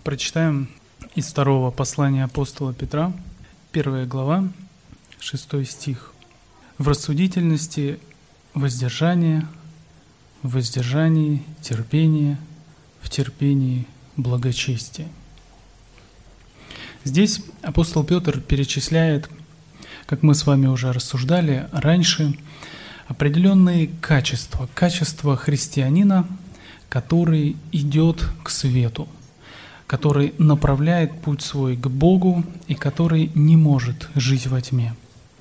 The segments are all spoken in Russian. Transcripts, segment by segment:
Прочитаем из второго послания апостола Петра, 1 глава, 6 стих. «В рассудительности воздержание, в воздержании терпение, в терпении благочестие». Здесь апостол Петр перечисляет, как мы с вами уже рассуждали раньше, определенные качества христианина, который идет к свету, который направляет путь свой к Богу и который не может жить во тьме.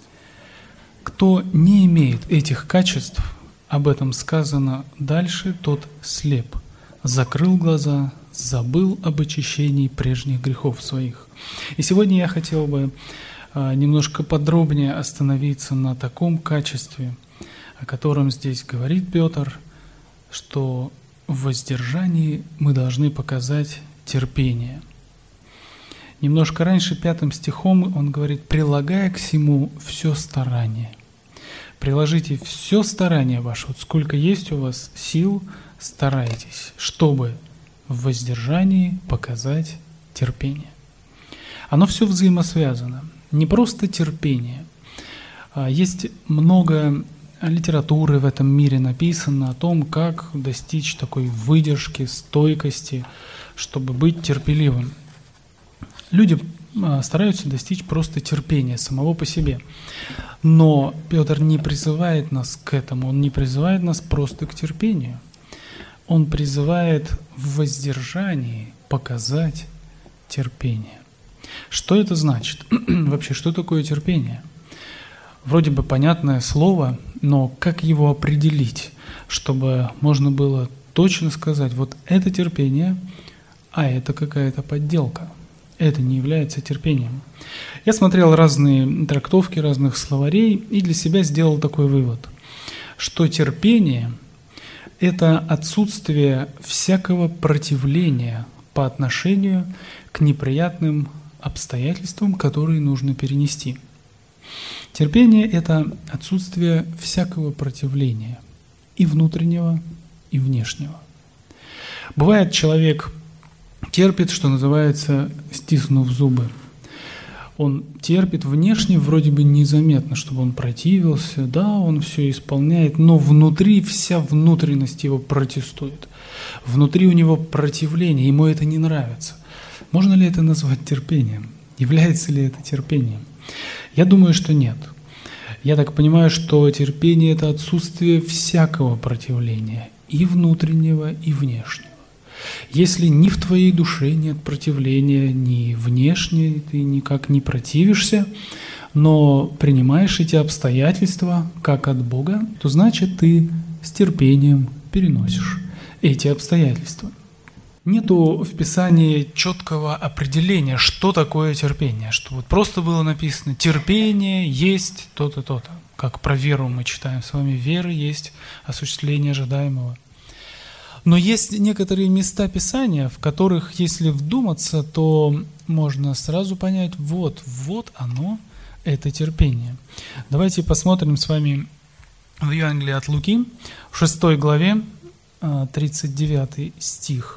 Кто не имеет этих качеств, об этом сказано дальше, тот слеп, закрыл глаза, забыл об очищении прежних грехов своих. И сегодня я хотел бы немножко подробнее остановиться на таком качестве, о котором здесь говорит Петр, что в воздержании мы должны показать терпение. Немножко раньше, 5 стихом, он говорит: «Прилагая к сему все старание». Приложите все старание ваше, вот сколько есть у вас сил, старайтесь, чтобы в воздержании показать терпение. Оно все взаимосвязано. Не просто терпение. Есть много литературы в этом мире написано о том, как достичь такой выдержки, стойкости, чтобы быть терпеливым. Люди стараются достичь просто терпения самого по себе. Но Петр не призывает нас к этому, он не призывает нас просто к терпению. Он призывает в воздержании показать терпение. Что это значит? Вообще, что такое терпение? Вроде бы понятное слово, но как его определить, чтобы можно было точно сказать: вот это терпение, а это какая-то подделка. Это не является терпением. Я смотрел разные трактовки разных словарей и для себя сделал такой вывод, что терпение – это отсутствие всякого противления по отношению к неприятным обстоятельствам, которые нужно перенести. Терпение – это отсутствие всякого противления, и внутреннего, и внешнего. Бывает, человек терпит, что называется, стиснув зубы. Он терпит внешне, вроде бы незаметно, чтобы он противился, да, он все исполняет, но внутри вся внутренность его протестует. Внутри у него противление, ему это не нравится. Можно ли это назвать терпением? Является ли это терпением? Я думаю, что нет. Я так понимаю, что терпение – это отсутствие всякого противления, и внутреннего, и внешнего. Если ни в твоей душе нет противления, ни внешне ты никак не противишься, но принимаешь эти обстоятельства как от Бога, то значит ты с терпением переносишь эти обстоятельства. Нету в Писании четкого определения, что такое терпение, что вот просто было написано: терпение есть то-то, то-то. Как про веру мы читаем с вами: вера есть осуществление ожидаемого. Но есть некоторые места Писания, в которых, если вдуматься, то можно сразу понять: вот оно, это терпение. Давайте посмотрим с вами в Евангелии от Луки, в 6 главе, 39 стих.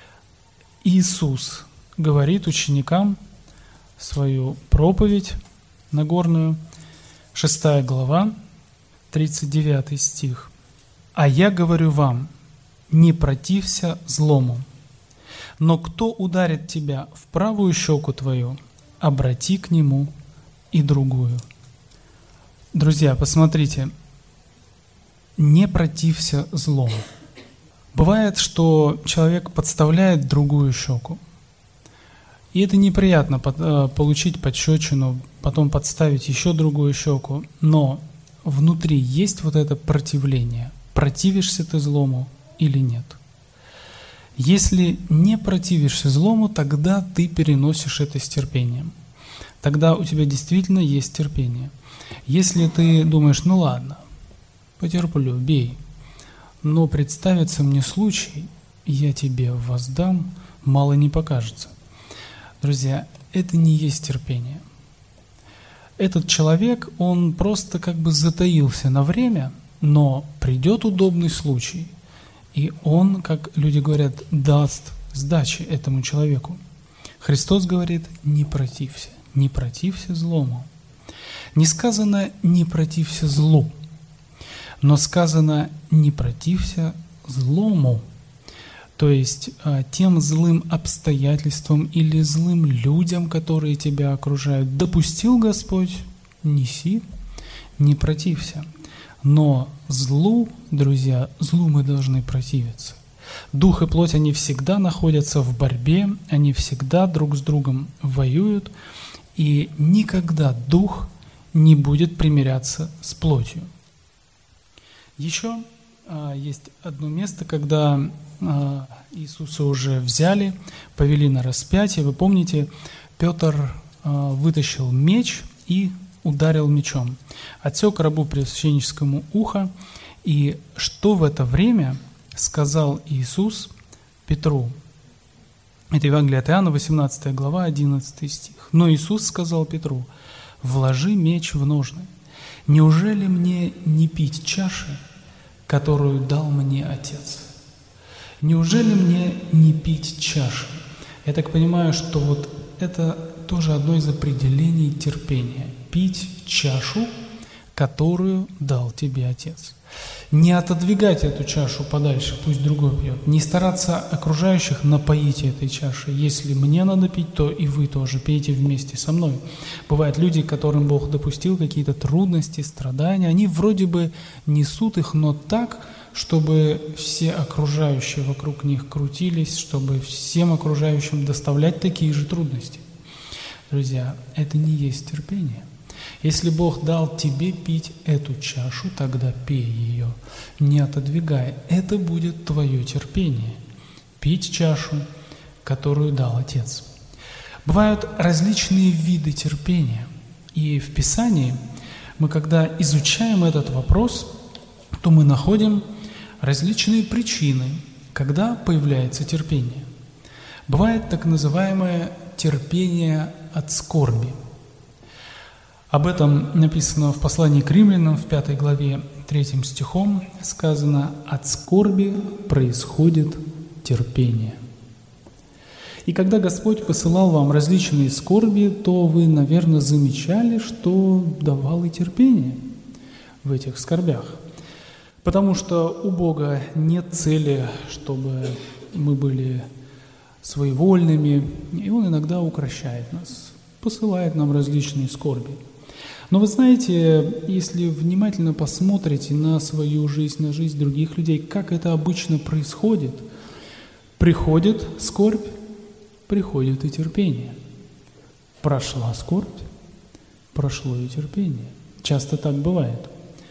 Иисус говорит ученикам свою проповедь Нагорную, 6 глава, 39 стих. «А я говорю вам, не протився злому, но кто ударит тебя в правую щеку твою, обрати к нему и другую». Друзья, посмотрите, не протився злому. Бывает, что человек подставляет другую щеку, и это неприятно получить пощечину, потом подставить еще другую щеку, но внутри есть вот это противление. Противишься ты злому или нет? Если не противишься злому, тогда ты переносишь это с терпением. Тогда у тебя действительно есть терпение. Если ты думаешь: ну ладно, потерплю, бей, но представится мне случай, я тебе воздам, мало не покажется. Друзья, это не есть терпение. Этот человек, он просто как бы затаился на время, но придет удобный случай, и он, как люди говорят, даст сдачи этому человеку. Христос говорит: не протився злому. Не сказано «не протився злу», но сказано «не протився злому». То есть тем злым обстоятельствам или злым людям, которые тебя окружают, допустил Господь, неси, не протився. Но злу, друзья, злу мы должны противиться. Дух и плоть, они всегда находятся в борьбе, они всегда друг с другом воюют, и никогда дух не будет примиряться с плотью. Еще есть одно место, когда Иисуса уже взяли, повели на распятие. Вы помните, Петр вытащил меч и ударил мечом, отсек рабу первосвященническому ухо. И что в это время сказал Иисус Петру? Это Евангелие от Иоанна, 18 глава, 11 стих. «Но Иисус сказал Петру: вложи меч в ножны. Неужели мне не пить чаши, которую дал мне Отец? Неужели мне не пить чаши?» Я так понимаю, что вот это тоже одно из определений терпения. Пить чашу, которую дал тебе Отец. Не отодвигать эту чашу подальше, пусть другой пьет. Не стараться окружающих напоить этой чашей. Если мне надо пить, то и вы тоже пейте вместе со мной. Бывают люди, которым Бог допустил какие-то трудности, страдания. Они вроде бы несут их, но так, чтобы все окружающие вокруг них крутились, чтобы всем окружающим доставлять такие же трудности. Друзья, это не есть терпение. Если Бог дал тебе пить эту чашу, тогда пей ее, не отодвигай. Это будет твое терпение. Пить чашу, которую дал Отец. Бывают различные виды терпения. И в Писании мы, когда изучаем этот вопрос, то мы находим различные причины, когда появляется терпение. Бывает так называемое терпение от скорби. Об этом написано в послании к Римлянам в 5 главе 3 стихом. Сказано: «От скорби происходит терпение». И когда Господь посылал вам различные скорби, то вы, наверное, замечали, что давал и терпение в этих скорбях. Потому что у Бога нет цели, чтобы мы были своевольными, и Он иногда укрощает нас, посылает нам различные скорби. Но вы знаете, если внимательно посмотрите на свою жизнь, на жизнь других людей, как это обычно происходит, приходит скорбь, приходит и терпение. Прошла скорбь, прошло и терпение. Часто так бывает.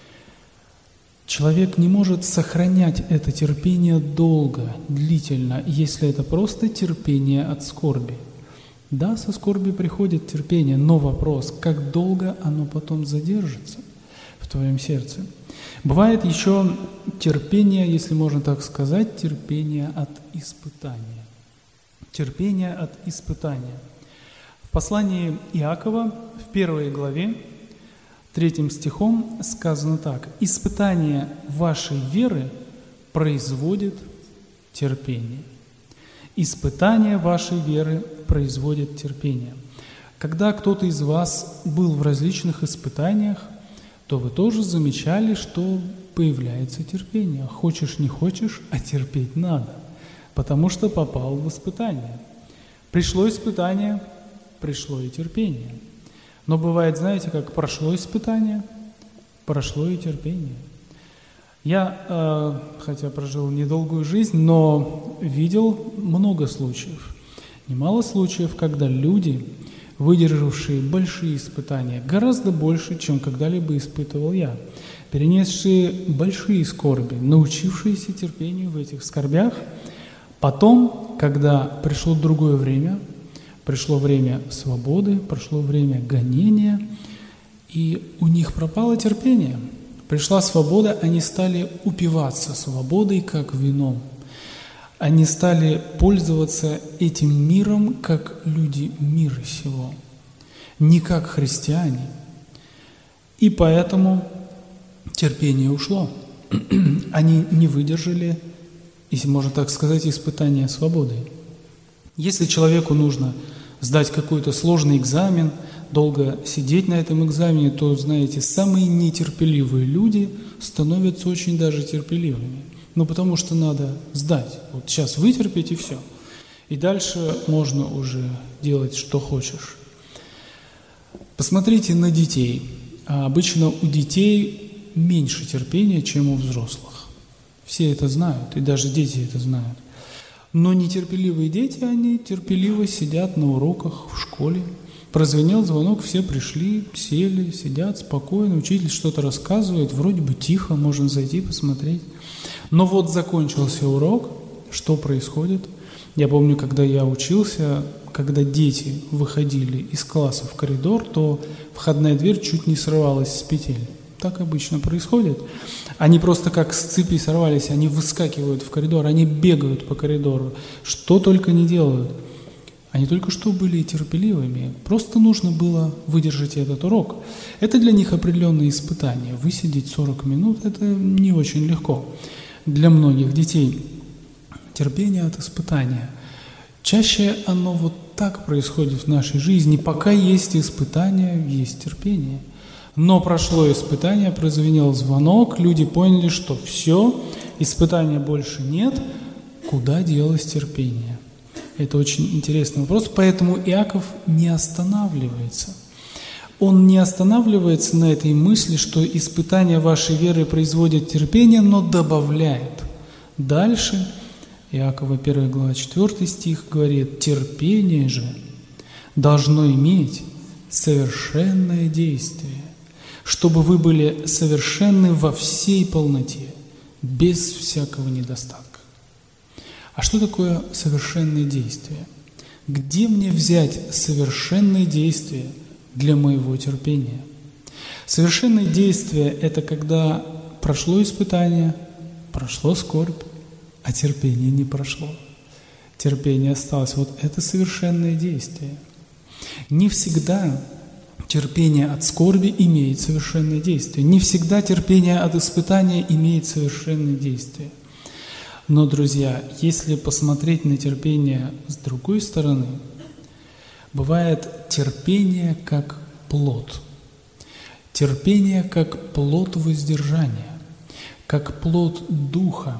Человек не может сохранять это терпение долго, длительно, если это просто терпение от скорби. Да, со скорби приходит терпение, но вопрос, как долго оно потом задержится в твоем сердце. Бывает еще терпение, если можно так сказать, терпение от испытания. Терпение от испытания. В послании Иакова, в 1 главе, 3 стихом сказано так: «Испытание вашей веры производит терпение». Испытание вашей веры производит терпение. Когда кто-то из вас был в различных испытаниях, то вы тоже замечали, что появляется терпение. Хочешь, не хочешь, а терпеть надо, потому что попал в испытание. Пришло испытание, пришло и терпение. Но бывает, знаете, как прошло испытание, прошло и терпение. Я, хотя прожил недолгую жизнь, но видел много случаев. Немало случаев, когда люди, выдержавшие большие испытания, гораздо больше, чем когда-либо испытывал я, перенесшие большие скорби, научившиеся терпению в этих скорбях, потом, когда пришло другое время, пришло время свободы, прошло время гонения, и у них пропало терпение. Пришла свобода, они стали упиваться свободой, как вином. Они стали пользоваться этим миром, как люди мира сего, не как христиане. И поэтому терпение ушло. Они не выдержали, если можно так сказать, испытания свободой. Если человеку нужно сдать какой-то сложный экзамен, долго сидеть на этом экзамене, то, знаете, самые нетерпеливые люди становятся очень даже терпеливыми. Ну, потому что надо сдать. Вот сейчас вытерпеть и все. И дальше можно уже делать, что хочешь. Посмотрите на детей. Обычно у детей меньше терпения, чем у взрослых. Все это знают, и даже дети это знают. Но нетерпеливые дети, они терпеливо сидят на уроках в школе. Прозвенел звонок, все пришли, сели, сидят спокойно, учитель что-то рассказывает, вроде бы тихо, можно зайти посмотреть. Но вот закончился урок, что происходит? Я помню, когда я учился, когда дети выходили из класса в коридор, то входная дверь чуть не срывалась с петель. Так обычно происходит. Они просто как с цепи сорвались, они выскакивают в коридор, они бегают по коридору, что только не делают. Они только что были терпеливыми, просто нужно было выдержать этот урок. Это для них определенные испытания. Высидеть 40 минут – это не очень легко. Для многих детей терпение от испытания. Чаще оно вот так происходит в нашей жизни. Пока есть испытания, есть терпение. Но прошло испытание, прозвенел звонок, люди поняли, что все, испытания больше нет, куда делось терпение? Это очень интересный вопрос, поэтому Иаков не останавливается. Он не останавливается на этой мысли, что испытания вашей веры производят терпение, но добавляет. Дальше Иакова 1 глава 4 стих говорит: терпение же должно иметь совершенное действие, чтобы вы были совершенны во всей полноте, без всякого недостатка. А что такое совершенное действие? Где мне взять совершенное действие для моего терпения? Совершенное действие – это когда прошло испытание, прошло скорбь, а терпение не прошло. Терпение осталось. Вот это совершенное действие. Не всегда терпение от скорби имеет совершенное действие. Не всегда терпение от испытания имеет совершенное действие. Но, друзья, если посмотреть на терпение с другой стороны, бывает терпение как плод. Терпение как плод воздержания, как плод духа.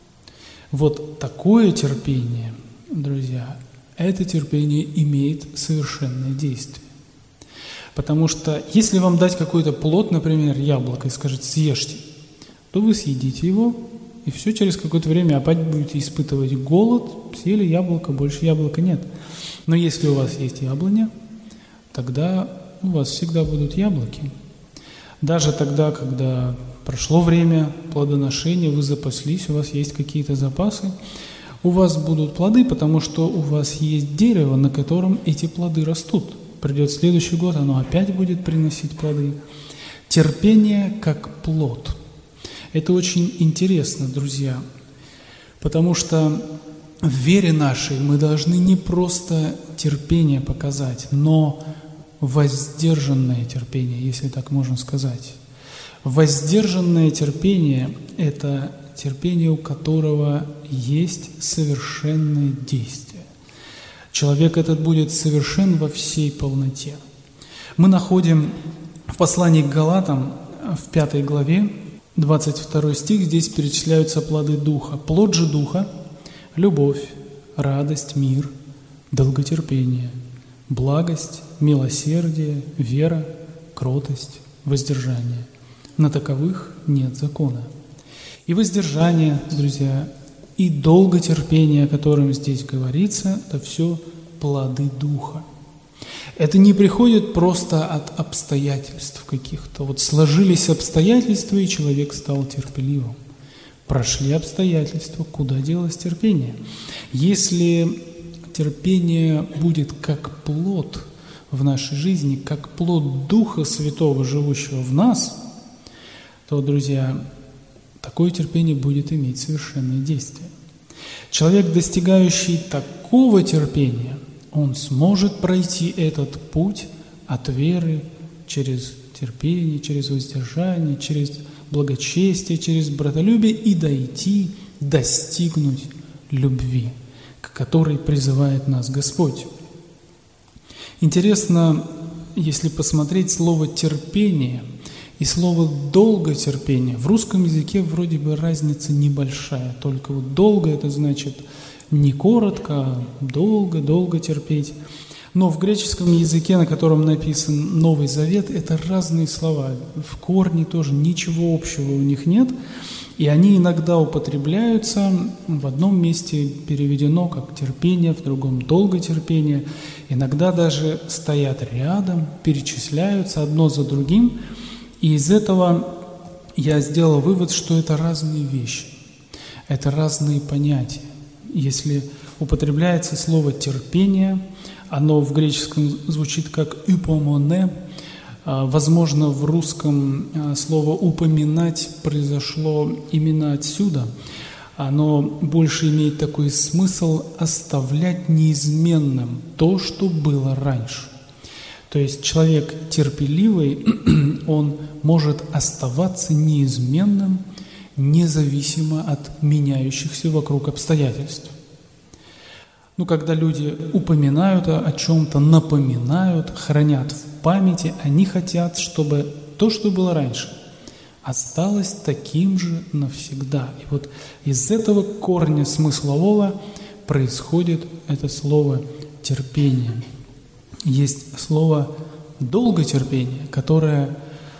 Вот такое терпение, друзья, это терпение имеет совершенное действие. Потому что если вам дать какой-то плод, например, яблоко, и скажете «съешьте», то вы съедите его, и все, через какое-то время опять будете испытывать голод, съели яблоко, больше яблока нет. Но если у вас есть яблоня, тогда у вас всегда будут яблоки. Даже тогда, когда прошло время плодоношения, вы запаслись, у вас есть какие-то запасы, у вас будут плоды, потому что у вас есть дерево, на котором эти плоды растут. Придет следующий год, оно опять будет приносить плоды. Терпение как плод. Это очень интересно, друзья, потому что в вере нашей мы должны не просто терпение показать, но воздержанное терпение, если так можно сказать. Воздержанное терпение – это терпение, у которого есть совершенное действие. Человек этот будет совершен во всей полноте. Мы находим в послании к Галатам в 5 главе, 22 стих, здесь перечисляются плоды Духа. Плод же Духа – любовь, радость, мир, долготерпение, благость, милосердие, вера, кротость, воздержание. На таковых нет закона. И воздержание, друзья, и долготерпение, о котором здесь говорится, это все плоды Духа. Это не приходит просто от обстоятельств каких-то. Вот сложились обстоятельства, и человек стал терпеливым. Прошли обстоятельства, куда делось терпение? Если терпение будет как плод в нашей жизни, как плод Духа Святого, живущего в нас, то, друзья, такое терпение будет иметь совершенное действие. Человек, достигающий такого терпения, он сможет пройти этот путь от веры через терпение, через воздержание, через благочестие, через братолюбие и достигнуть любви, к которой призывает нас Господь. Интересно, если посмотреть слово «терпение» и слово «долготерпение», в русском языке вроде бы разница небольшая, только вот «долго» — это значит не коротко, а долго терпеть. Но в греческом языке, на котором написан Новый Завет, это разные слова. В корне тоже ничего общего у них нет. И они иногда употребляются. В одном месте переведено как терпение, в другом долготерпение. Иногда даже стоят рядом, перечисляются одно за другим. И из этого я сделал вывод, что это разные вещи. Это разные понятия. Если употребляется слово «терпение», оно в греческом звучит как «упомоне». Возможно, в русском слово «упоминать» произошло именно отсюда. Оно больше имеет такой смысл оставлять неизменным то, что было раньше. То есть человек терпеливый, он может оставаться неизменным, независимо от меняющихся вокруг обстоятельств. Когда люди упоминают о чем-то, напоминают, хранят в памяти, они хотят, чтобы то, что было раньше, осталось таким же навсегда. И вот из этого корня смыслового происходит это слово «терпение». Есть слово «долготерпение», которое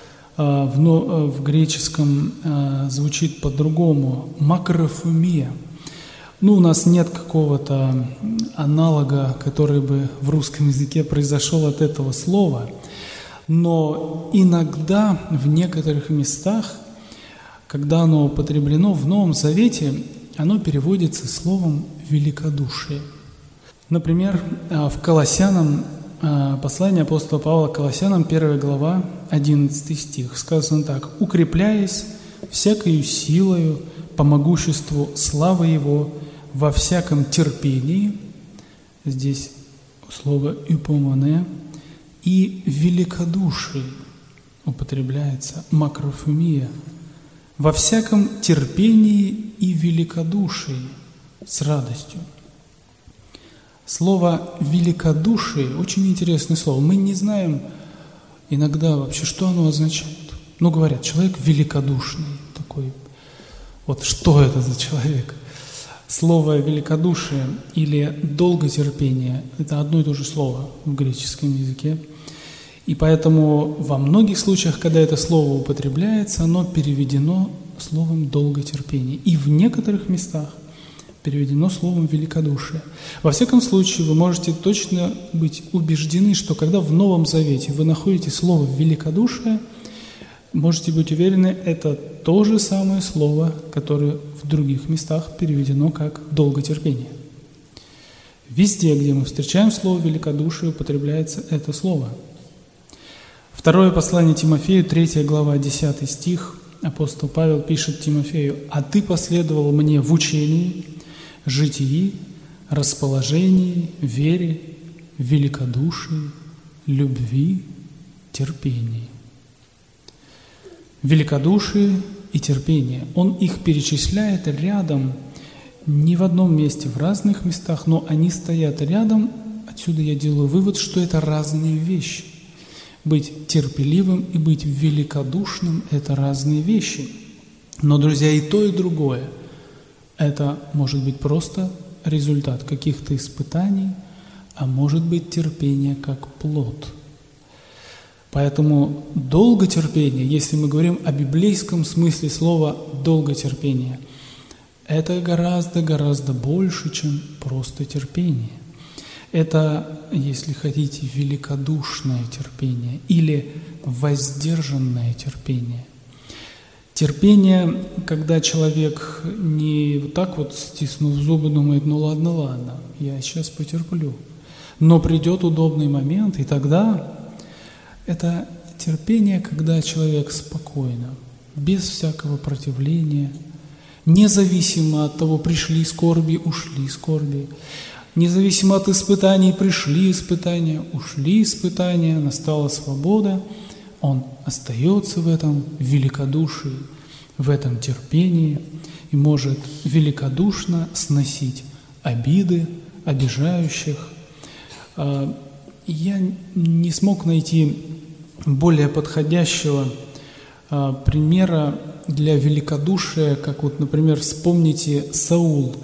в греческом звучит по-другому – «макрофумия». У нас нет какого-то аналога, который бы в русском языке произошел от этого слова, но иногда в некоторых местах, когда оно употреблено в Новом Завете, оно переводится словом «великодушие». Например, в Колоссянам, послание апостола Павла к Колоссянам, 1 глава, 11 стих, сказано так: «Укрепляясь всякою силою по могуществу славы Его, во всяком терпении», здесь слово «упомоне», и великодушии употребляется макрофумия, во всяком терпении и великодушии с радостью. Слово «великодушие» очень интересное слово. Мы не знаем иногда вообще, что оно означает. Говорят, человек великодушный такой. Вот что это за человек? Слово «великодушие» или «долготерпение» – это одно и то же слово в греческом языке. И поэтому во многих случаях, когда это слово употребляется, оно переведено словом «долготерпение». И в некоторых местах переведено словом «великодушие». Во всяком случае, вы можете точно быть убеждены, что когда в Новом Завете вы находите слово «великодушие», можете быть уверены, это то же самое слово, которое в других местах переведено как «долготерпение». Везде, где мы встречаем слово «великодушие», употребляется это слово. Второе послание Тимофею, 3 глава, 10 стих, апостол Павел пишет Тимофею: «А ты последовал мне в учении, житии, расположении, вере, великодушии, любви, терпении». Великодушие и терпение. Он их перечисляет рядом, не в одном месте, в разных местах, но они стоят рядом. Отсюда я делаю вывод, что это разные вещи. Быть терпеливым и быть великодушным – это разные вещи. Но, друзья, и то, и другое – это может быть просто результат каких-то испытаний, а может быть терпение как плод. Поэтому долготерпение, если мы говорим о библейском смысле слова «долготерпение», это гораздо больше, чем просто терпение. Это, если хотите, великодушное терпение или воздержанное терпение. Терпение, когда человек не вот так вот, стиснув зубы, думает: ладно, я сейчас потерплю. Но придет удобный момент, и тогда это терпение, когда человек спокойно, без всякого противления, независимо от того, пришли скорби, ушли скорби, независимо от испытаний, пришли испытания, ушли испытания, настала свобода, он остается в этом великодушии, в этом терпении и может великодушно сносить обиды обижающих, я не смог найти более подходящего примера для великодушия, как вот, например, вспомните Саул.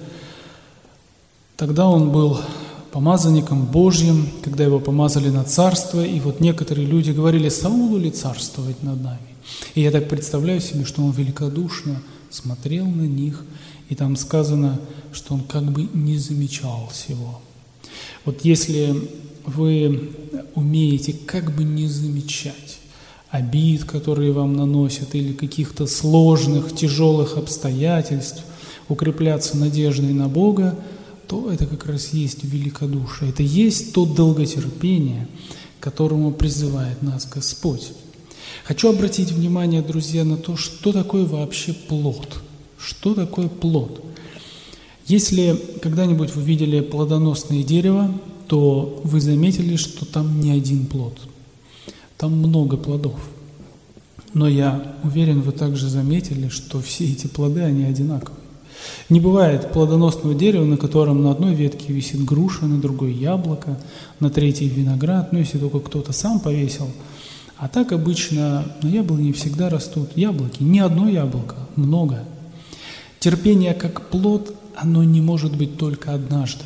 Тогда он был помазанником Божьим, когда его помазали на царство, и вот некоторые люди говорили: Саулу ли царствовать над нами? И я так представляю себе, что он великодушно смотрел на них, и там сказано, что он как бы не замечал всего. Вот если вы умеете как бы не замечать обид, которые вам наносят, или каких-то сложных, тяжелых обстоятельств, укрепляться надеждой на Бога, то это как раз есть великодушие. Это есть то долготерпение, к которому призывает нас Господь. Хочу обратить внимание, друзья, на то, что такое вообще плод. Что такое плод? Если когда-нибудь вы видели плодоносное дерево, то вы заметили, что там не один плод. Там много плодов. Но я уверен, вы также заметили, что все эти плоды, они одинаковые. Не бывает плодоносного дерева, на котором на одной ветке висит груша, на другой яблоко, на третьей виноград, ну если только кто-то сам повесил. А так обычно на яблоне всегда растут яблоки. Не одно яблоко, много. Терпение как плод, оно не может быть только однажды.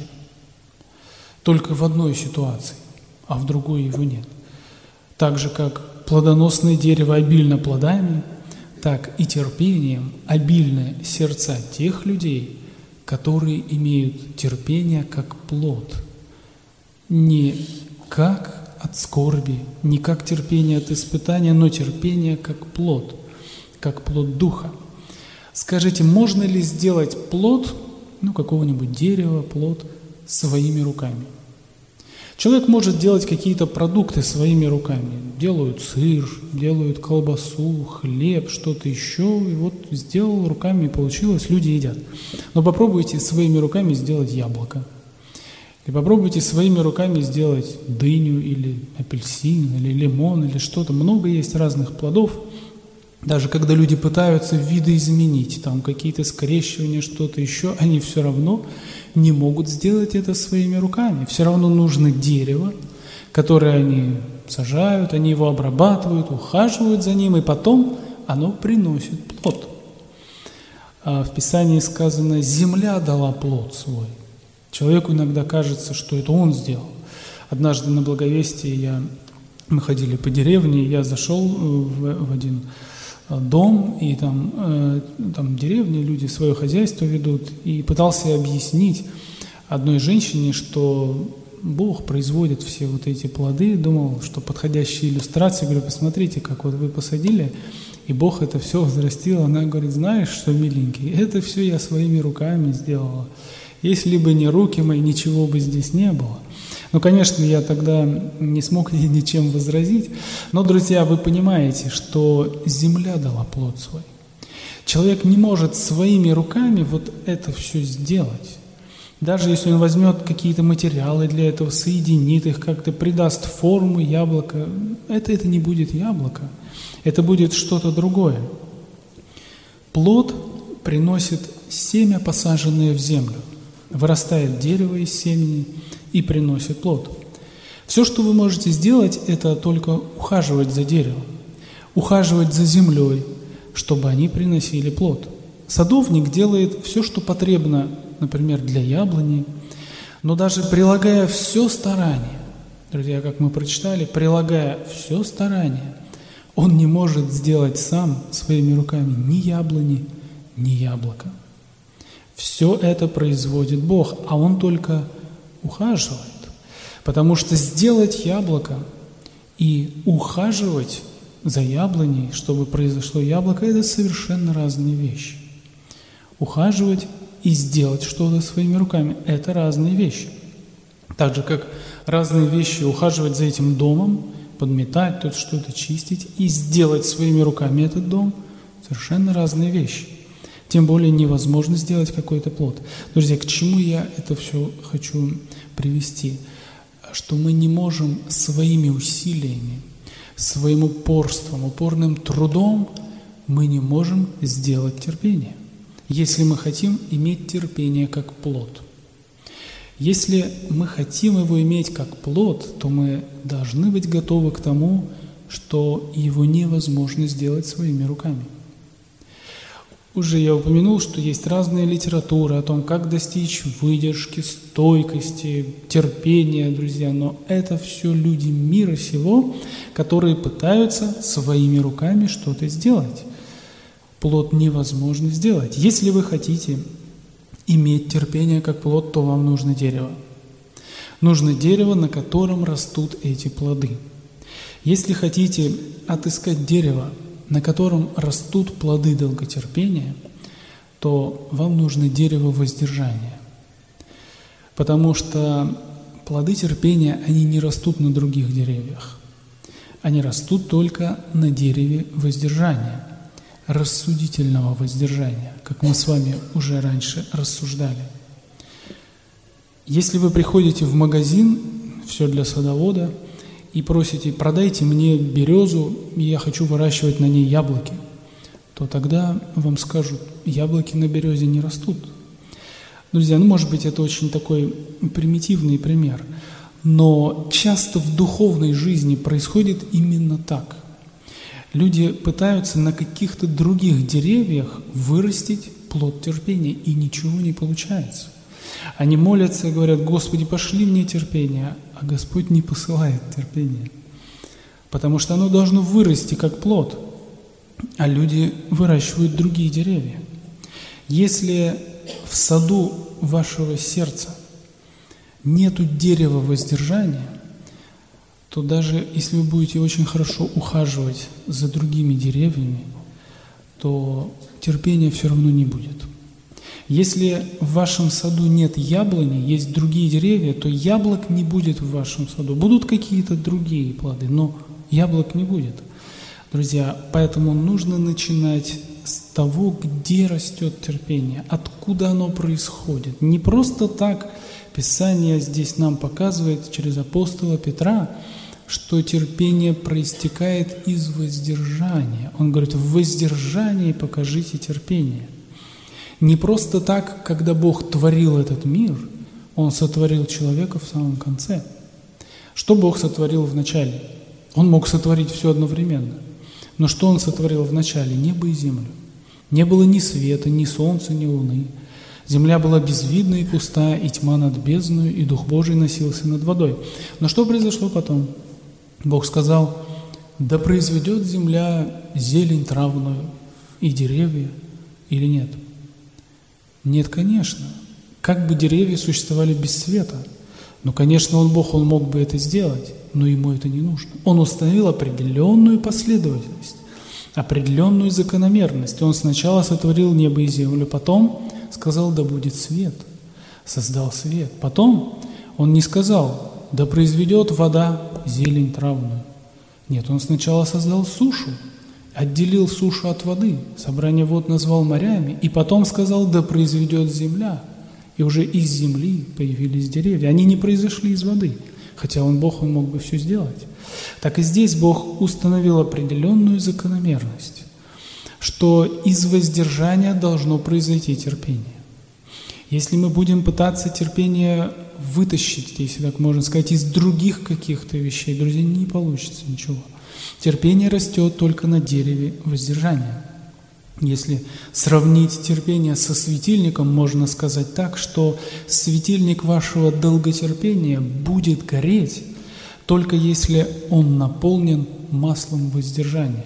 Только в одной ситуации, а в другой его нет. Так же, как плодоносное дерево обильно плодами, так и терпением обильны сердца тех людей, которые имеют терпение как плод. Не как от скорби, не как терпение от испытания, но терпение как плод Духа. Скажите, можно ли сделать плод, какого-нибудь дерева, плод своими руками? Человек может делать какие-то продукты своими руками. Делают сыр, делают колбасу, хлеб, что-то еще. И вот сделал руками, и получилось, люди едят. Но попробуйте своими руками сделать яблоко. И попробуйте своими руками сделать дыню, или апельсин, или лимон, или что-то. Много есть разных плодов. Даже когда люди пытаются видоизменить, там какие-то скрещивания, что-то еще, они все равно не могут сделать это своими руками. Все равно нужно дерево, которое они сажают, они его обрабатывают, ухаживают за ним, и потом оно приносит плод. В Писании сказано: «Земля дала плод свой». Человеку иногда кажется, что это он сделал. Однажды на Благовестии мы ходили по деревне, я зашел в один дом, и там деревни, люди свое хозяйство ведут, и пытался объяснить одной женщине, что Бог производит все вот эти плоды. Думал, что подходящая иллюстрация. Говорю: посмотрите, как вот вы посадили, и Бог это все взрастил. Она говорит: знаешь что, миленький, это все я своими руками сделала. Если бы не руки мои, ничего бы здесь не было. Конечно, я тогда не смог ей ничем возразить, но, друзья, вы понимаете, что земля дала плод свой. Человек не может своими руками вот это все сделать. Даже если он возьмет какие-то материалы для этого, соединит их, как-то придаст форму яблока, это не будет яблоко, это будет что-то другое. Плод приносит семя, посаженное в землю. Вырастает дерево из семени и приносит плод. Все, что вы можете сделать, это только ухаживать за деревом, ухаживать за землей, чтобы они приносили плод. Садовник делает все, что потребно, например, для яблони, но даже прилагая все старание, друзья, как мы прочитали, прилагая все старание, он не может сделать сам своими руками ни яблони, ни яблока. Все это производит Бог, а Он только ухаживает. Потому что сделать яблоко и ухаживать за яблоней, чтобы произошло яблоко, это совершенно разные вещи. Ухаживать и сделать что-то своими руками – это разные вещи. Так же, как разные вещи ухаживать за этим домом, подметать, тут что-то чистить и сделать своими руками этот дом – совершенно разные вещи. Тем более невозможно сделать какой-то плод. Друзья, к чему я это все хочу привести? Что мы не можем своими усилиями, своим упорством, упорным трудом, мы не можем сделать терпение, если мы хотим иметь терпение как плод. Если мы хотим его иметь как плод, то мы должны быть готовы к тому, что его невозможно сделать своими руками. Уже я упомянул, что есть разная литература о том, как достичь выдержки, стойкости, терпения, друзья, но это все люди мира сего, которые пытаются своими руками что-то сделать. Плод невозможно сделать. Если вы хотите иметь терпение как плод, то вам нужно дерево. Нужно дерево, на котором растут эти плоды. Если хотите отыскать дерево, на котором растут плоды долготерпения, то вам нужно дерево воздержания. Потому что плоды терпения, они не растут на других деревьях. Они растут только на дереве воздержания, рассудительного воздержания, как мы с вами уже раньше рассуждали. Если вы приходите в магазин, все для садовода, и просите: продайте мне березу, и я хочу выращивать на ней яблоки, то тогда вам скажут: яблоки на березе не растут. Друзья, может быть, это очень такой примитивный пример, но часто в духовной жизни происходит именно так. Люди пытаются на каких-то других деревьях вырастить плод терпения, и ничего не получается. Они молятся и говорят: Господи, пошли мне терпение, а Господь не посылает терпение, потому что оно должно вырасти как плод, а люди выращивают другие деревья. Если в саду вашего сердца нету дерева воздержания, то даже если вы будете очень хорошо ухаживать за другими деревьями, то терпения все равно не будет. Если в вашем саду нет яблони, есть другие деревья, то яблок не будет в вашем саду. Будут какие-то другие плоды, но яблок не будет. Друзья, поэтому нужно начинать с того, где растет терпение, откуда оно происходит. Не просто так Писание здесь нам показывает через апостола Петра, что терпение проистекает из воздержания. Он говорит: в воздержании покажите терпение. Не просто так, когда Бог творил этот мир, Он сотворил человека в самом конце. Что Бог сотворил в начале? Он мог сотворить все одновременно. Но что Он сотворил в начале? Небо и землю. Не было ни света, ни солнца, ни луны. Земля была безвидна и пуста, и тьма над бездною, и Дух Божий носился над водой. Но что произошло потом? Бог сказал: да произведет земля зелень травную и деревья, или нет? Нет, конечно. Как бы деревья существовали без света? Ну, конечно, Он Бог, Он мог бы это сделать, но Ему это не нужно. Он установил определенную последовательность, определенную закономерность. Он сначала сотворил небо и землю, потом сказал: да будет свет, создал свет. Потом Он не сказал: да произведет вода зелень травную. Нет, Он сначала создал сушу, отделил сушу от воды, собрание вод назвал морями, и потом сказал: да произведет земля. И уже из земли появились деревья. Они не произошли из воды, хотя Он Бог, Он мог бы все сделать. Так и здесь Бог установил определенную закономерность, что из воздержания должно произойти терпение. Если мы будем пытаться терпение вытащить, если так можно сказать, из других каких-то вещей, друзья, не получится ничего. Терпение растет только на дереве воздержания. Если сравнить терпение со светильником, можно сказать так, что светильник вашего долготерпения будет гореть, только если он наполнен маслом воздержания.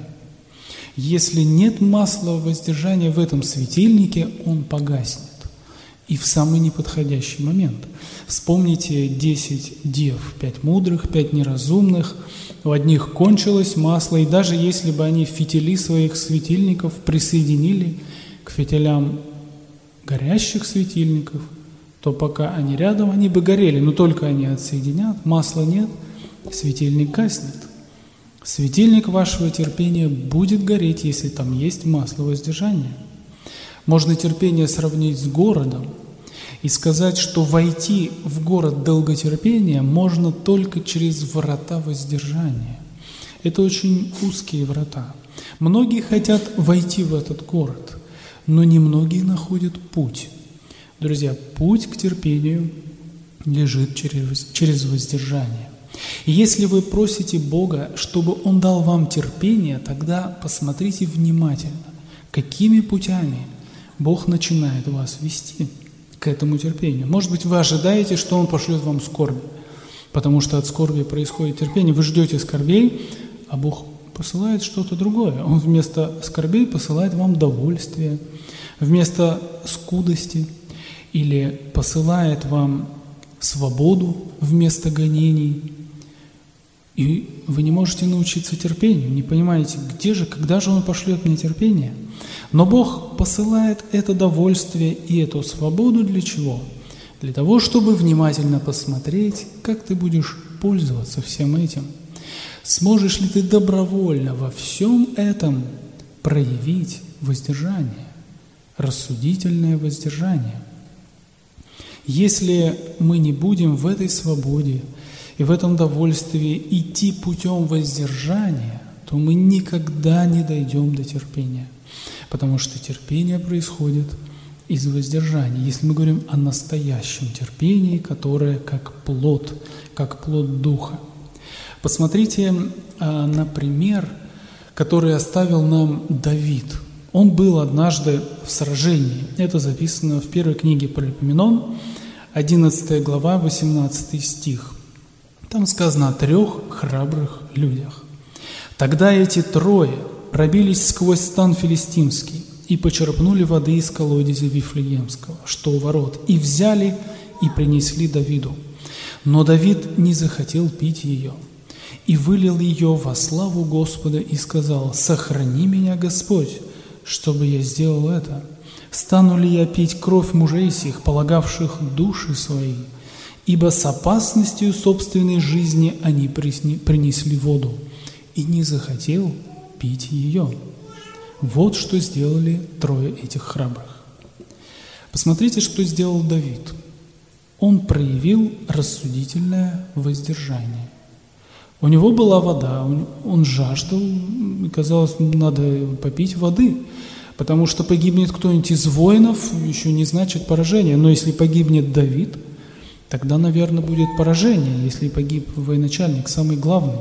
Если нет масла воздержания в этом светильнике, он погаснет. И в самый неподходящий момент. Вспомните 10 дев, 5 мудрых, 5 неразумных. У одних кончилось масло, и даже если бы они фитили своих светильников присоединили к фитилям горящих светильников, то пока они рядом, они бы горели, но только они отсоединят, масла нет, светильник гаснет. Светильник вашего терпения будет гореть, если там есть масло воздержания. Можно терпение сравнить с городом и сказать, что войти в город долготерпения можно только через врата воздержания. Это очень узкие врата. Многие хотят войти в этот город, но немногие находят путь. Друзья, путь к терпению лежит через воздержание. И если вы просите Бога, чтобы Он дал вам терпение, тогда посмотрите внимательно, какими путями Бог начинает вас вести к этому терпению. Может быть, вы ожидаете, что Он пошлет вам скорби, потому что от скорби происходит терпение. Вы ждете скорбей, а Бог посылает что-то другое. Он вместо скорбей посылает вам довольствие, вместо скудости, или посылает вам свободу вместо гонений. И вы не можете научиться терпению, не понимаете, когда же Он пошлет мне терпение. Но Бог посылает это довольствие и эту свободу для чего? Для того, чтобы внимательно посмотреть, как ты будешь пользоваться всем этим. Сможешь ли ты добровольно во всем этом проявить воздержание, рассудительное воздержание? Если мы не будем в этой свободе и в этом довольствии идти путем воздержания, то мы никогда не дойдем до терпения, потому что терпение происходит из воздержания. Если мы говорим о настоящем терпении, которое как плод Духа. Посмотрите на пример, который оставил нам Давид. Он был однажды в сражении. Это записано в первой книге Паралипоменон, 11 глава, 18 стих. Там сказано о 3 храбрых людях. «Тогда эти 3 пробились сквозь стан филистимский и почерпнули воды из колодезя Вифлеемского, что у ворот, и взяли и принесли Давиду. Но Давид не захотел пить ее, и вылил ее во славу Господа и сказал: «Сохрани меня, Господь, чтобы я сделал это. Стану ли я пить кровь мужей сих, полагавших души свои? Ибо с опасностью собственной жизни они принесли воду, и не захотел пить ее». Вот что сделали 3 этих храбрых. Посмотрите, что сделал Давид. Он проявил рассудительное воздержание. У него была вода, он жаждал, и казалось, надо попить воды, потому что погибнет кто-нибудь из воинов, еще не значит поражение. Но если погибнет Давид, тогда, наверное, будет поражение, если погиб военачальник, самый главный.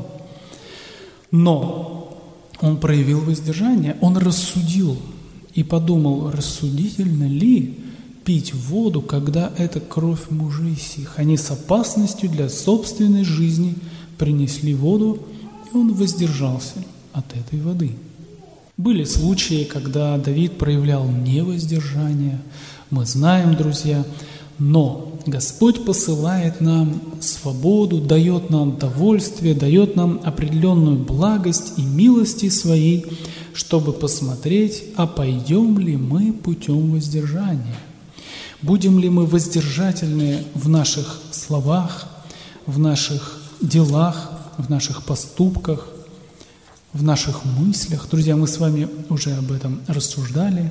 Но он проявил воздержание, он рассудил и подумал, рассудительно ли пить воду, когда это кровь мужей сих. Они с опасностью для собственной жизни принесли воду, и он воздержался от этой воды. Были случаи, когда Давид проявлял невоздержание, мы знаем, друзья, но Господь посылает нам свободу, дает нам довольствие, дает нам определенную благость и милости своей, чтобы посмотреть, а пойдем ли мы путем воздержания. Будем ли мы воздержательны в наших словах, в наших делах, в наших поступках, в наших мыслях. Друзья, мы с вами уже об этом рассуждали.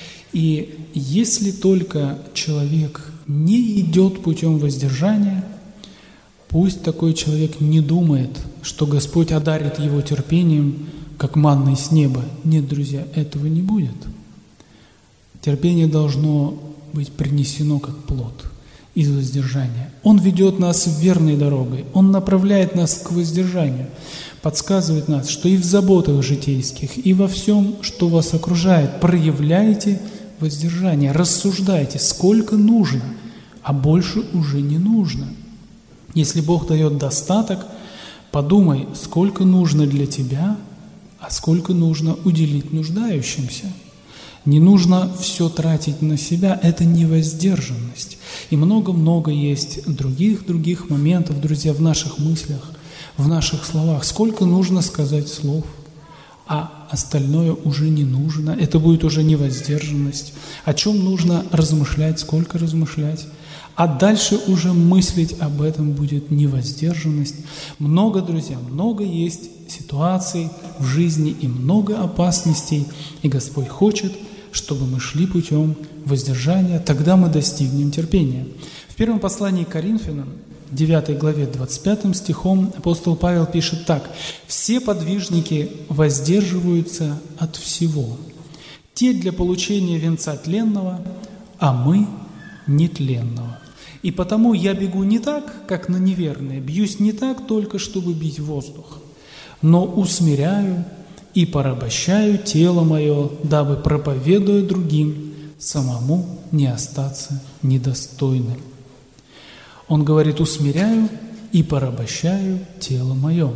И если только человек не идет путем воздержания, пусть такой человек не думает, что Господь одарит его терпением, как манной с неба. Нет, друзья, этого не будет. Терпение должно быть принесено как плод из воздержания. Он ведет нас верной дорогой, Он направляет нас к воздержанию, подсказывает нас, что и в заботах житейских, и во всем, что вас окружает, проявляйте воздержание, рассуждайте, сколько нужно, а больше уже не нужно. Если Бог дает достаток, подумай, сколько нужно для тебя, а сколько нужно уделить нуждающимся. Не нужно все тратить на себя, это невоздержанность. И много-много есть других моментов, друзья, в наших мыслях, в наших словах. Сколько нужно сказать слов, а остальное уже не нужно, это будет уже невоздержанность. О чем нужно размышлять, сколько размышлять, а дальше уже мыслить об этом будет невоздержанность. Много, друзья, много есть ситуаций в жизни и много опасностей, и Господь хочет, чтобы мы шли путем воздержания, тогда мы достигнем терпения. В первом послании к Коринфянам, 9 главе, 25 стихом, апостол Павел пишет так: «Все подвижники воздерживаются от всего, те для получения венца тленного, а мы нетленного». И потому я бегу не так, как на неверные, бьюсь не так только, чтобы бить воздух, но усмиряю и порабощаю тело мое, дабы, проповедуя другим, самому не остаться недостойным. Он говорит: усмиряю и порабощаю тело мое.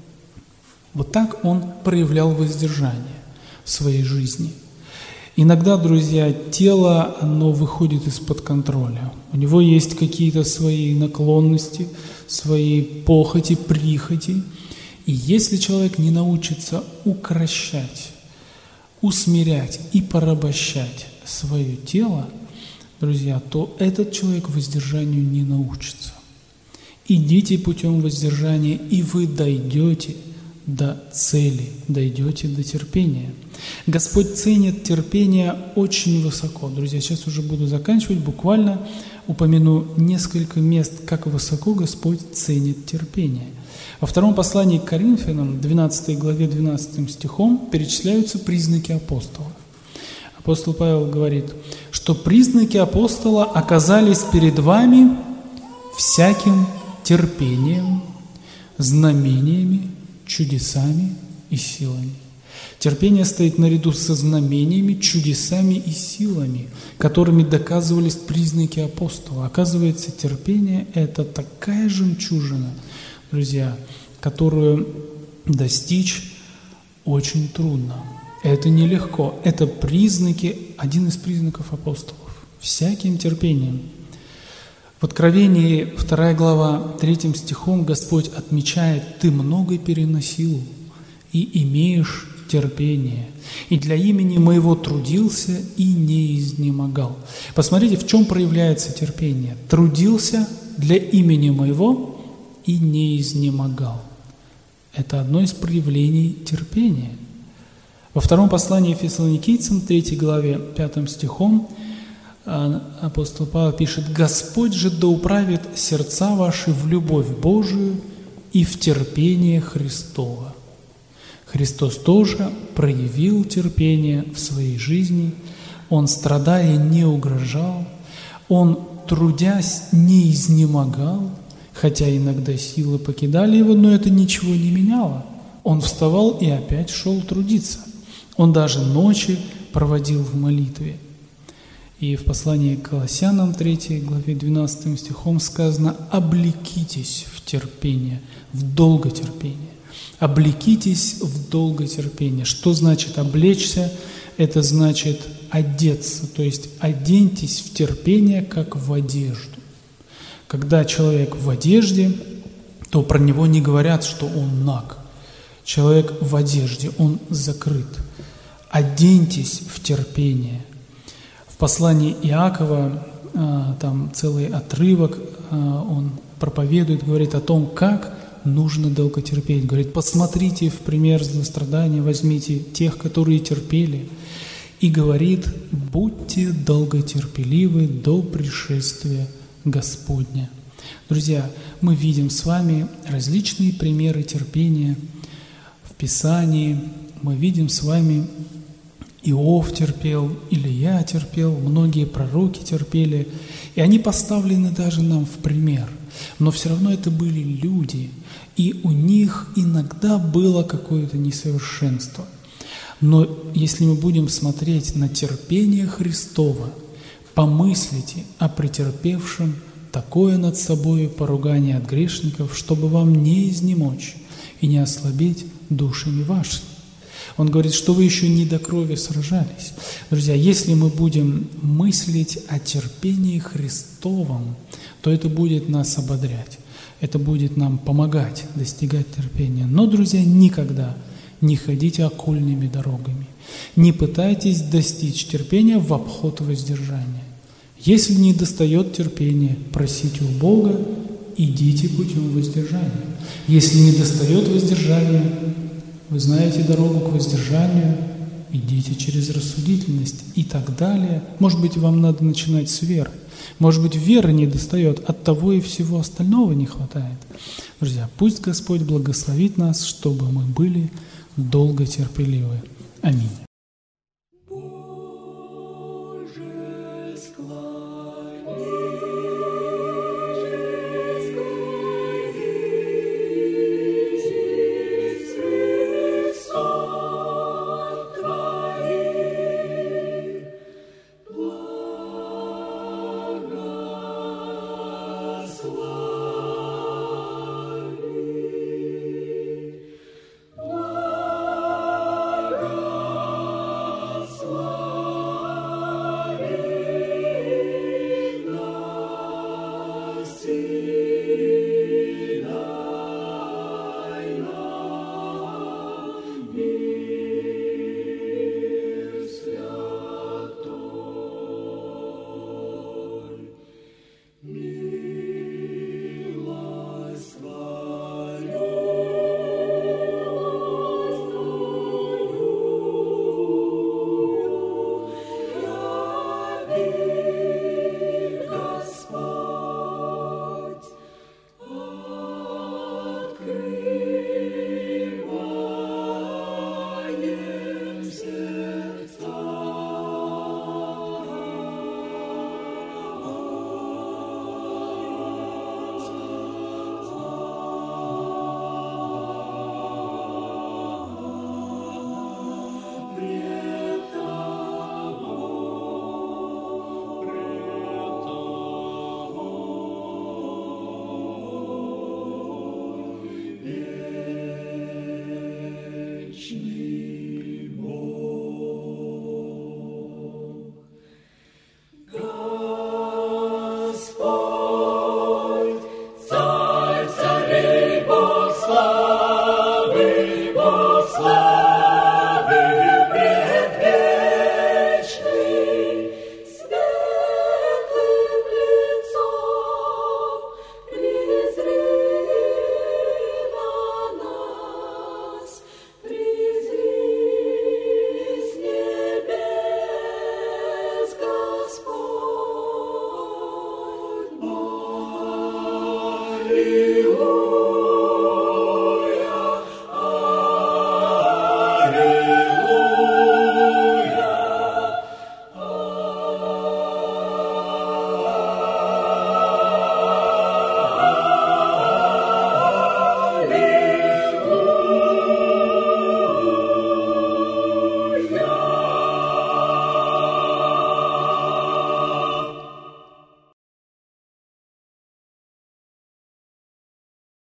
Вот так он проявлял воздержание в своей жизни. Иногда, друзья, тело, оно выходит из-под контроля. У него есть какие-то свои наклонности, свои похоти, прихоти. И если человек не научится укрощать, усмирять и порабощать свое тело, друзья, то этот человек воздержанию не научится. Идите путем воздержания, и вы дойдете до цели, дойдете до терпения. Господь ценит терпение очень высоко. Друзья, сейчас уже буду заканчивать, буквально упомяну несколько мест, как высоко Господь ценит терпение. Во втором послании к Коринфянам, 12 главе, 12 стихом, перечисляются признаки апостола. Апостол Павел говорит, что признаки апостола оказались перед вами всяким терпением, знамениями, чудесами и силами. Терпение стоит наряду со знамениями, чудесами и силами, которыми доказывались признаки апостола. Оказывается, терпение – это такая жемчужина, друзья, которую достичь очень трудно. Это нелегко. Это признаки, один из признаков апостолов. Всяким терпением. В Откровении 2 глава 3 стихом Господь отмечает: «Ты много переносил и имеешь терпение, и для имени Моего трудился и не изнемогал». Посмотрите, в чем проявляется терпение. Трудился для имени Моего и не изнемогал. Это одно из проявлений терпения. Во втором послании Фессалоникийцам, 3 главе 5 стихом, апостол Павел пишет: «Господь же да управит сердца ваши в любовь Божию и в терпение Христово». Христос тоже проявил терпение в своей жизни. Он, страдая, не угрожал. Он, трудясь, не изнемогал, хотя иногда силы покидали его, но это ничего не меняло. Он вставал и опять шел трудиться. Он даже ночи проводил в молитве. И в послании к Колоссянам 3 главе 12 стихом сказано: «Облекитесь в терпение, в долготерпение». Облекитесь в долготерпение. Что значит облечься? Это значит одеться, то есть оденьтесь в терпение, как в одежду. Когда человек в одежде, то про него не говорят, что он наг. Человек в одежде, он закрыт. Оденьтесь в терпение. В послании Иакова, там целый отрывок, он проповедует, говорит о том, как нужно долго терпеть. Говорит: посмотрите в пример страдания, возьмите тех, которые терпели. И говорит: будьте долготерпеливы до пришествия Господня. Друзья, мы видим с вами различные примеры терпения в Писании. Мы видим с вами: Иов терпел, Илия терпел, многие пророки терпели, и они поставлены даже нам в пример. Но все равно это были люди, и у них иногда было какое-то несовершенство. Но если мы будем смотреть на терпение Христово, помыслите о претерпевшем такое над собой поругание от грешников, чтобы вам не изнемочь и не ослабеть душами вашими. Он говорит, что вы еще не до крови сражались. Друзья, если мы будем мыслить о терпении Христовом, то это будет нас ободрять, это будет нам помогать достигать терпения. Но, друзья, никогда не ходите окольными дорогами. Не пытайтесь достичь терпения в обход воздержания. Если не достает терпения, просите у Бога, идите путем воздержания. Если не достает воздержания, вы знаете дорогу к воздержанию, идите через рассудительность и так далее. Может быть, вам надо начинать с веры. Может быть, веры не достает, от того и всего остального не хватает. Друзья, пусть Господь благословит нас, чтобы мы были долго терпеливы. Аминь.